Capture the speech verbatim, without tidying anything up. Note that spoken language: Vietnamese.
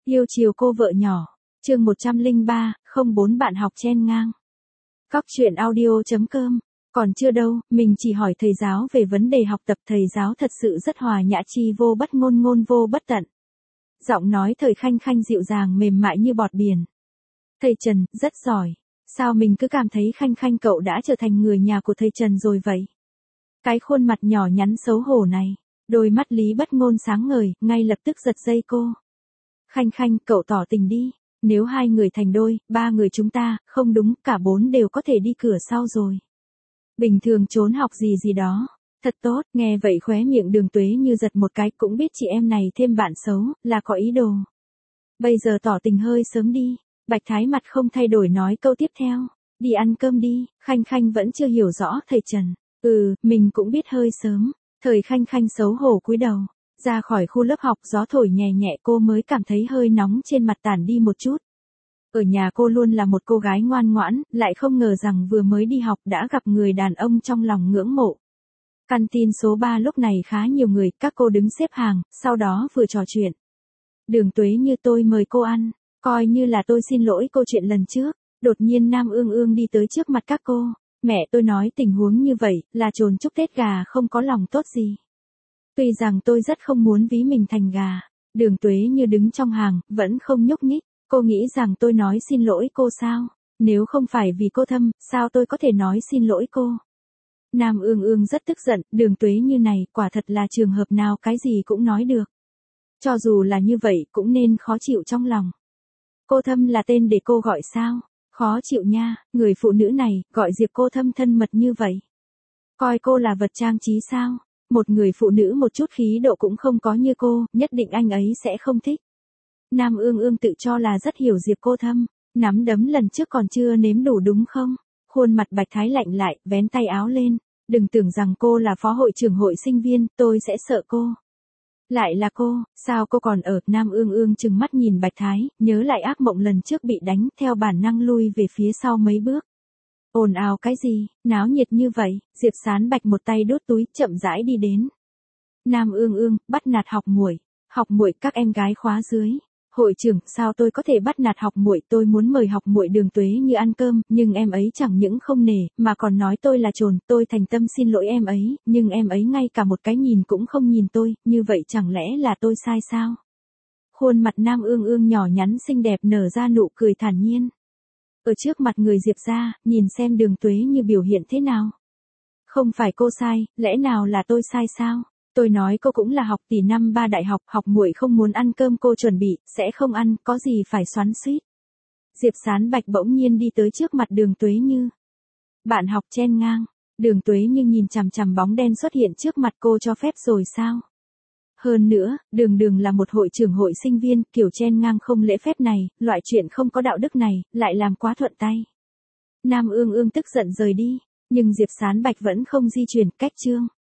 Yêu chiều cô vợ nhỏ. Chương một trăm lẻ ba, không bốn bạn học chen ngang. Cóc truyện audio chấm com. Còn chưa đâu, mình chỉ hỏi thầy giáo về vấn đề học tập, thầy giáo thật sự rất hòa nhã, chi vô bất ngôn, ngôn vô bất tận. Giọng nói thời Khanh Khanh dịu dàng mềm mại như bọt biển. Thầy Trần, rất giỏi. Sao mình cứ cảm thấy Khanh Khanh cậu đã trở thành người nhà của thầy Trần rồi vậy? Cái khuôn mặt nhỏ nhắn xấu hổ này, đôi mắt Lý Bất Ngôn sáng ngời, ngay lập tức giật dây cô. Khanh Khanh, cậu tỏ tình đi. Nếu hai người thành đôi, ba người chúng ta, không đúng, cả bốn đều có thể đi cửa sau rồi. Bình thường trốn học gì gì đó. Thật tốt, nghe vậy khóe miệng Đường Tuế như giật một cái, cũng biết chị em này thêm bạn xấu, là có ý đồ. Bây giờ tỏ tình hơi sớm đi. Bạch Thái mặt không thay đổi nói câu tiếp theo. Đi ăn cơm đi. Khanh Khanh vẫn chưa hiểu rõ thầy Trần. Ừ, mình cũng biết hơi sớm. Thời Khanh Khanh xấu hổ cúi đầu. Ra khỏi khu lớp học, gió thổi nhẹ nhẹ, cô mới cảm thấy hơi nóng trên mặt tản đi một chút. Ở nhà cô luôn là một cô gái ngoan ngoãn, lại không ngờ rằng vừa mới đi học đã gặp người đàn ông trong lòng ngưỡng mộ. Căn tin số ba lúc này khá nhiều người, các cô đứng xếp hàng, sau đó vừa trò chuyện. Đường Tuế như tôi mời cô ăn, coi như là tôi xin lỗi cô chuyện lần trước. Đột nhiên Nam Ương Ương đi tới trước mặt các cô. Mẹ tôi nói tình huống như vậy, là trồn chúc Tết gà không có lòng tốt gì. Tuy rằng tôi rất không muốn ví mình thành gà. Đường Tuế như đứng trong hàng, vẫn không nhúc nhích. Cô nghĩ rằng tôi nói xin lỗi cô sao? Nếu không phải vì cô Thâm, sao tôi có thể nói xin lỗi cô? Nam Ương Ương rất tức giận, Đường Tuế như này, quả thật là trường hợp nào cái gì cũng nói được. Cho dù là như vậy, cũng nên khó chịu trong lòng. Cô Thâm là tên để cô gọi sao? Khó chịu nha, người phụ nữ này, gọi Diệp cô Thâm thân mật như vậy. Coi cô là vật trang trí sao? Một người phụ nữ một chút khí độ cũng không có như cô, nhất định anh ấy sẽ không thích. Nam Ương Ương tự cho là rất hiểu Diệp cô Thâm, nắm đấm lần trước còn chưa nếm đủ đúng không? Khuôn mặt Bạch Thái lạnh lại, vén tay áo lên, đừng tưởng rằng cô là phó hội trưởng hội sinh viên, tôi sẽ sợ cô. Lại là cô, sao cô còn ở? Nam Ương Ương trừng mắt nhìn Bạch Thái, nhớ lại ác mộng lần trước bị đánh, theo bản năng lui về phía sau mấy bước. Ồn ào cái gì, náo nhiệt như vậy? Diệp Sán Bạch một tay đút túi, chậm rãi đi đến. Nam Ương Ương, bắt nạt học muội, học muội các em gái khóa dưới. Hội trưởng, sao tôi có thể bắt nạt học muội? Tôi muốn mời học muội Đường Tuế như ăn cơm, nhưng em ấy chẳng những không nể, mà còn nói tôi là trồn. Tôi thành tâm xin lỗi em ấy, nhưng em ấy ngay cả một cái nhìn cũng không nhìn tôi, như vậy chẳng lẽ là tôi sai sao? Khuôn mặt Nam Ương Ương nhỏ nhắn xinh đẹp nở ra nụ cười thản nhiên. Ở trước mặt người Diệp gia, nhìn xem Đường Tuế như biểu hiện thế nào. Không phải cô sai, lẽ nào là tôi sai sao? Tôi nói cô cũng là học tỷ năm ba đại học, học muội không muốn ăn cơm cô chuẩn bị, sẽ không ăn, có gì phải xoắn xuýt. Diệp Sán Bạch bỗng nhiên đi tới trước mặt Đường Tuế Như. Bạn học chen ngang, Đường Tuế Như nhìn chằm chằm bóng đen xuất hiện trước mặt cô, cho phép rồi sao? Hơn nữa, Đường Đường là một hội trưởng hội sinh viên, kiểu chen ngang không lễ phép này, loại chuyện không có đạo đức này, lại làm quá thuận tay. Nam Ương Ương tức giận rời đi, nhưng Diệp Sán Bạch vẫn không di chuyển, cách chương.